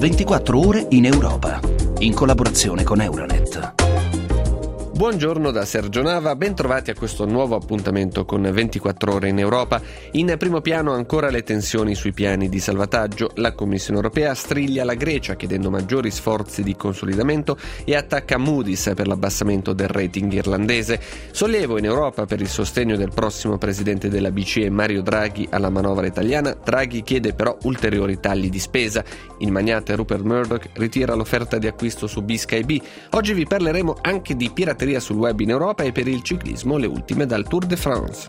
24 ore in Europa, in collaborazione con Euronet. Buongiorno da Sergio Nava, ben trovati a questo nuovo appuntamento con 24 ore in Europa. In primo piano ancora le tensioni sui piani di salvataggio. La Commissione europea striglia la Grecia chiedendo maggiori sforzi di consolidamento e attacca Moody's per l'abbassamento del rating irlandese. Sollievo in Europa per il sostegno del prossimo presidente della BCE Mario Draghi alla manovra italiana. Draghi chiede però ulteriori tagli di spesa. Il magnate Rupert Murdoch ritira l'offerta di acquisto su BSkyB. Oggi vi parleremo anche di pirateria sul web in Europa e per il ciclismo le ultime dal Tour de France.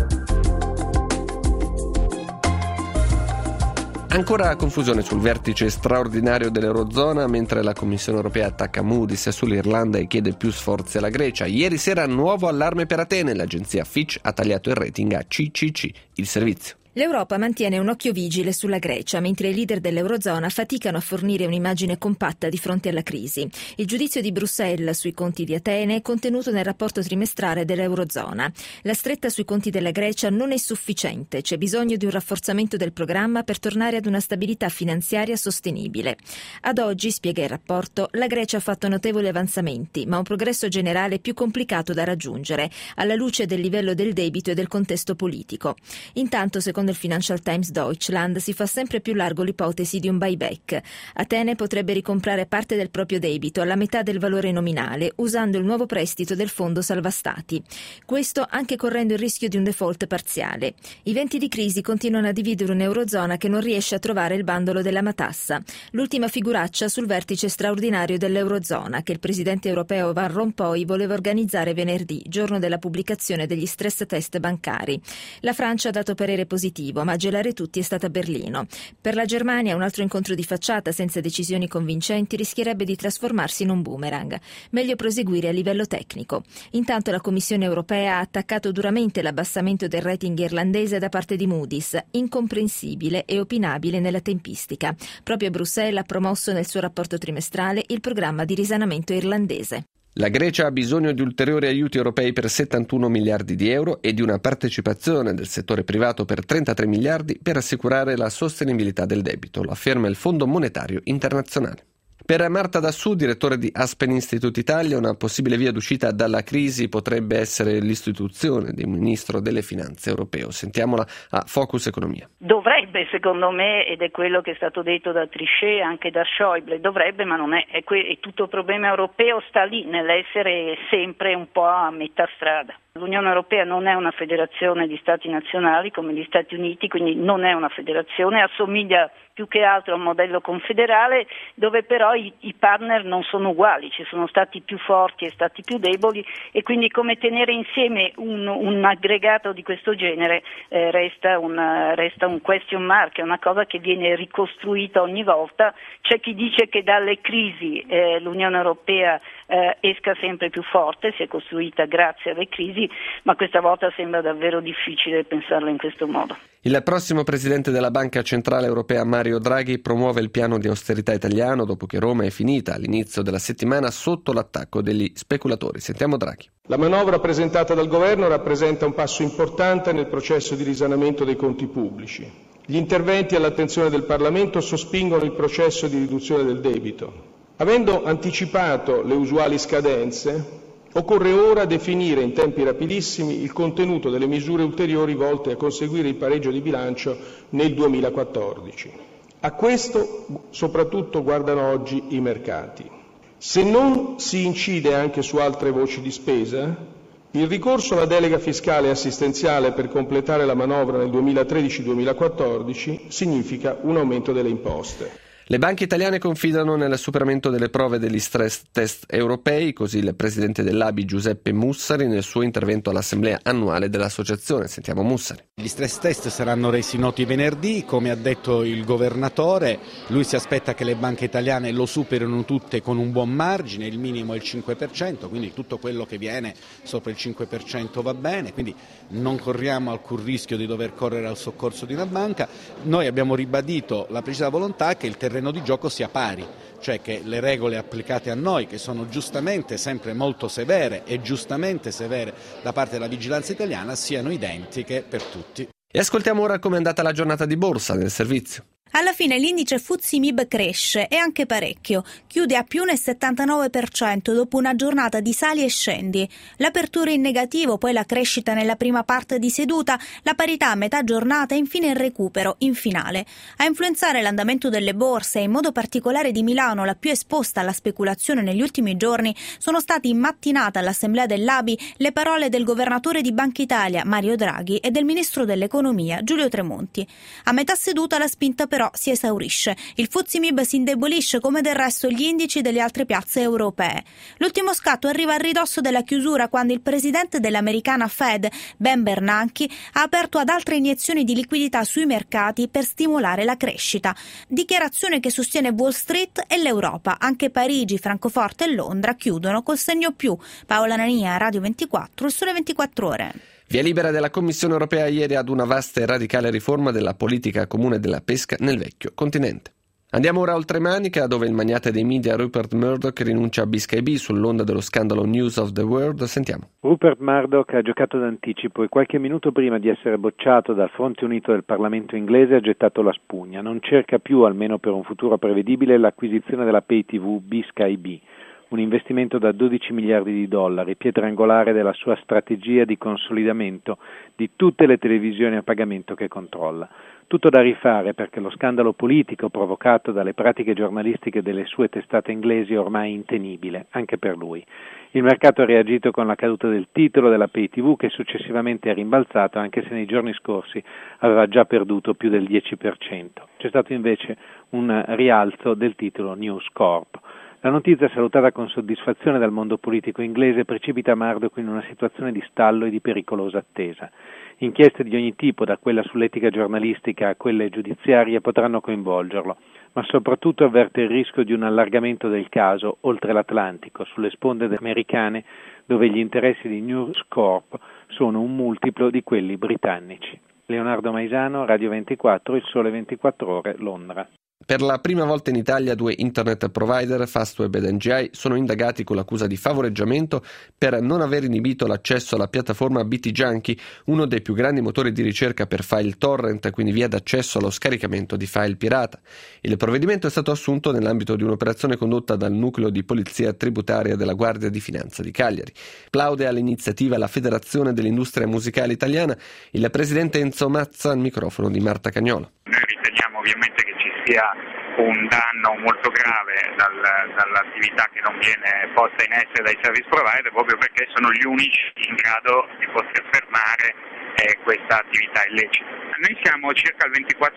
Ancora confusione sul vertice straordinario dell'Eurozona mentre la Commissione europea attacca Moody's sull'Irlanda e chiede più sforzi alla Grecia. Ieri sera nuovo allarme per Atene, l'agenzia Fitch ha tagliato il rating a CCC, il servizio. L'Europa mantiene un occhio vigile sulla Grecia, mentre i leader dell'Eurozona faticano a fornire un'immagine compatta di fronte alla crisi. Il giudizio di Bruxelles sui conti di Atene è contenuto nel rapporto trimestrale dell'Eurozona. La stretta sui conti della Grecia non è sufficiente, c'è bisogno di un rafforzamento del programma per tornare ad una stabilità finanziaria sostenibile. Ad oggi, spiega il rapporto, la Grecia ha fatto notevoli avanzamenti, ma un progresso generale più complicato da raggiungere, alla luce del livello del debito e del contesto politico. Intanto, secondo il Financial Times Deutschland si fa sempre più largo l'ipotesi di un buyback. Atene potrebbe ricomprare parte del proprio debito alla metà del valore nominale usando il nuovo prestito del fondo salva stati. Questo anche correndo il rischio di un default parziale. I venti di crisi continuano a dividere un'eurozona che non riesce a trovare il bandolo della matassa. L'ultima figuraccia sul vertice straordinario dell'eurozona che il presidente europeo Van Rompuy voleva organizzare venerdì, giorno della pubblicazione degli stress test bancari. La Francia ha dato parere positivo, ma a gelare tutti è stata Berlino. Per la Germania un altro incontro di facciata senza decisioni convincenti rischierebbe di trasformarsi in un boomerang. Meglio proseguire a livello tecnico. Intanto la Commissione europea ha attaccato duramente l'abbassamento del rating irlandese da parte di Moody's, incomprensibile e opinabile nella tempistica. Proprio Bruxelles ha promosso nel suo rapporto trimestrale il programma di risanamento irlandese. La Grecia ha bisogno di ulteriori aiuti europei per 71 miliardi di euro e di una partecipazione del settore privato per 33 miliardi per assicurare la sostenibilità del debito, lo afferma il Fondo Monetario Internazionale. Per Marta Dassù, direttore di Aspen Institute Italia, una possibile via d'uscita dalla crisi potrebbe essere l'istituzione di un ministro delle finanze europeo. Sentiamola a Focus Economia. Dovrebbe, secondo me, ed è quello che è stato detto da Trichet, anche da Schäuble, dovrebbe, ma non è tutto il problema europeo sta lì, nell'essere sempre un po' a metà strada. L'Unione Europea non è una federazione di Stati nazionali come gli Stati Uniti, quindi non è una federazione, assomiglia più che altro a un modello confederale dove però i partner non sono uguali, ci sono stati più forti e stati più deboli e quindi come tenere insieme un aggregato di questo genere resta un question mark, è una cosa che viene ricostruita ogni volta. C'è chi dice che dalle crisi l'Unione Europea esca sempre più forte, si è costruita grazie alle crisi, ma questa volta sembra davvero difficile pensarlo in questo modo. Il prossimo presidente della Banca Centrale Europea Mario Draghi promuove il piano di austerità italiano dopo che Roma è finita all'inizio della settimana sotto l'attacco degli speculatori. Sentiamo Draghi. La manovra presentata dal governo rappresenta un passo importante nel processo di risanamento dei conti pubblici. Gli interventi all'attenzione del Parlamento sospingono il processo di riduzione del debito. Avendo anticipato le usuali scadenze, occorre ora definire in tempi rapidissimi il contenuto delle misure ulteriori volte a conseguire il pareggio di bilancio nel 2014. A questo soprattutto guardano oggi i mercati. Se non si incide anche su altre voci di spesa, il ricorso alla delega fiscale e assistenziale per completare la manovra nel 2013-2014 significa un aumento delle imposte. Le banche italiane confidano nel superamento delle prove degli stress test europei, così il presidente dell'ABI Giuseppe Mussari nel suo intervento all'assemblea annuale dell'associazione. Sentiamo Mussari. Gli stress test saranno resi noti venerdì, come ha detto il governatore, lui si aspetta che le banche italiane lo superino tutte con un buon margine, il minimo è il 5%, quindi tutto quello che viene sopra il 5% va bene, quindi non corriamo alcun rischio di dover correre al soccorso di una banca. Noi abbiamo ribadito la precisa volontà che il terreno di gioco sia pari, cioè che le regole applicate a noi, che sono giustamente sempre molto severe e giustamente severe da parte della vigilanza italiana, siano identiche per tutti. E ascoltiamo ora come è andata la giornata di borsa nel servizio. Alla fine l'indice FTSE MIB cresce e anche parecchio, chiude a più nel 79% dopo una giornata di sali e scendi. L'apertura in negativo, poi la crescita nella prima parte di seduta, la parità a metà giornata e infine il recupero in finale. A influenzare l'andamento delle borse, in modo particolare di Milano, la più esposta alla speculazione negli ultimi giorni, sono stati in mattinata all'assemblea dell'ABI le parole del governatore di Banca Italia, Mario Draghi, e del ministro dell'economia, Giulio Tremonti. A metà seduta la spinta però si esaurisce. Il FTSE MIB si indebolisce come del resto gli indici delle altre piazze europee. L'ultimo scatto arriva a ridosso della chiusura quando il presidente dell'americana Fed, Ben Bernanke, ha aperto ad altre iniezioni di liquidità sui mercati per stimolare la crescita. Dichiarazione che sostiene Wall Street e l'Europa. Anche Parigi, Francoforte e Londra chiudono col segno più. Paola Nania, Radio 24, Il Sole 24 Ore. Via libera della Commissione europea ieri ad una vasta e radicale riforma della politica comune della pesca nel vecchio continente. Andiamo ora oltre Manica, dove il magnate dei media Rupert Murdoch rinuncia a BSKB sull'onda dello scandalo News of the World. Sentiamo. Rupert Murdoch ha giocato d'anticipo e qualche minuto prima di essere bocciato dal Fronte Unito del Parlamento inglese ha gettato la spugna. Non cerca più, almeno per un futuro prevedibile, l'acquisizione della pay TV BSKB. Un investimento da $12 miliardi, pietra angolare della sua strategia di consolidamento di tutte le televisioni a pagamento che controlla. Tutto da rifare perché lo scandalo politico provocato dalle pratiche giornalistiche delle sue testate inglesi è ormai intenibile, anche per lui. Il mercato ha reagito con la caduta del titolo della pay TV che successivamente è rimbalzato anche se nei giorni scorsi aveva già perduto più del 10%. C'è stato invece un rialzo del titolo News Corp. La notizia, salutata con soddisfazione dal mondo politico inglese, precipita Murdoch in una situazione di stallo e di pericolosa attesa. Inchieste di ogni tipo, da quella sull'etica giornalistica a quelle giudiziarie, potranno coinvolgerlo, ma soprattutto avverte il rischio di un allargamento del caso oltre l'Atlantico, sulle sponde americane, dove gli interessi di News Corp sono un multiplo di quelli britannici. Leonardo Maisano, Radio 24, Il Sole 24 Ore, Londra. Per la prima volta in Italia 2 internet provider, Fastweb ed NGI, sono indagati con l'accusa di favoreggiamento per non aver inibito l'accesso alla piattaforma BT Junkie, uno dei più grandi motori di ricerca per file torrent, quindi via d'accesso allo scaricamento di file pirata. Il provvedimento è stato assunto nell'ambito di un'operazione condotta dal nucleo di polizia tributaria della Guardia di Finanza di Cagliari. Plaude all'iniziativa la Federazione dell'Industria Musicale Italiana, il presidente Enzo Mazza al microfono di Marta Cagnolo. Noi riteniamo ovviamente che ci sia un danno molto grave dall'attività che non viene posta in essere dai service provider, proprio perché sono gli unici in grado di poter fermare questa attività illecita. Noi siamo circa al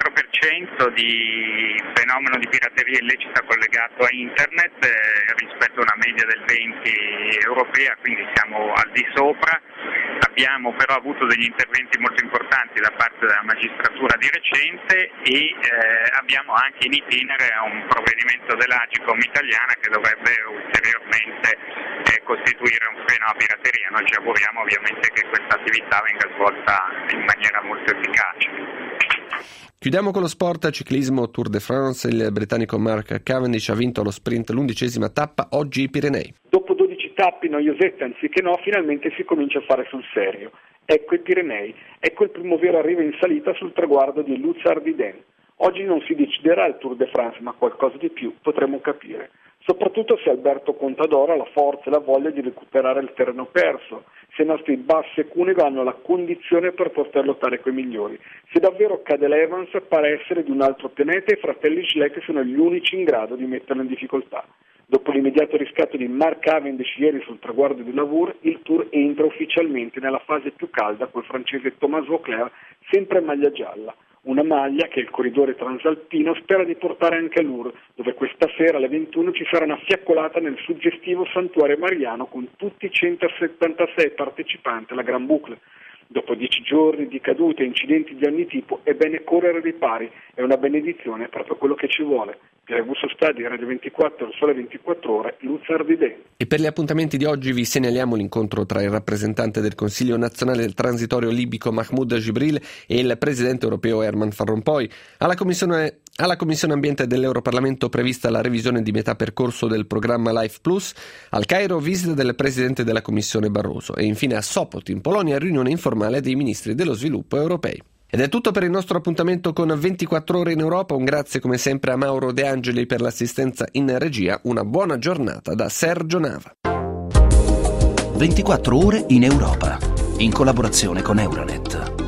24% di fenomeno di pirateria illecita collegato a internet rispetto a una media del 20 europea, quindi siamo al di sopra. Abbiamo però avuto degli interventi molto importanti da parte della magistratura di recente e abbiamo anche in itinere un provvedimento dell'Agcom italiana che dovrebbe ulteriormente costituire un freno alla pirateria. Noi ci auguriamo ovviamente che questa attività venga svolta in maniera molto efficace. Chiudiamo con lo sport ciclismo Tour de France. Il britannico Mark Cavendish ha vinto allo sprint l'11ª tappa, oggi i Pirenei. Dopo 12 tappe noiosette anziché no, finalmente si comincia a fare sul serio. Ecco i Pirenei, ecco il primo vero arrivo in salita sul traguardo di Luzardiden. Oggi non si deciderà il Tour de France, ma qualcosa di più potremo capire. Soprattutto se Alberto Contador ha la forza e la voglia di recuperare il terreno perso, se i nostri Bass e Cunego hanno la condizione per poter lottare coi migliori, se davvero Cadel Evans pare essere di un altro pianeta e i fratelli Schleck sono gli unici in grado di metterlo in difficoltà. Dopo l'immediato riscatto di Mark Cavendish ieri sul traguardo di Lavour, il Tour entra ufficialmente nella fase più calda col francese Thomas Vauclair, sempre in maglia gialla. Una maglia che il corridore transalpino spera di portare anche a Lourdes, dove questa sera alle 21 ci sarà una fiaccolata nel suggestivo santuario mariano con tutti i 176 partecipanti alla Gran Boucle. Dopo 10 giorni di cadute e incidenti di ogni tipo è bene correre dei pari, è una benedizione, è proprio quello che ci vuole. Pierre Augusto Stadi, Radio 24, Il Sole 24 Ore, Luzardiden. E per gli appuntamenti di oggi vi segnaliamo l'incontro tra il rappresentante del Consiglio nazionale del transitorio libico Mahmoud Jibril e il presidente europeo Herman Van Rompuy. Alla Commissione Ambiente dell'Europarlamento prevista la revisione di metà percorso del programma Life Plus. Al Cairo visita del presidente della Commissione Barroso. E infine a Sopot in Polonia riunione informale dei ministri dello sviluppo europei. Ed è tutto per il nostro appuntamento con 24 ore in Europa. Un grazie come sempre a Mauro De Angeli per l'assistenza in regia. Una buona giornata da Sergio Nava. 24 ore in Europa, in collaborazione con Euronet.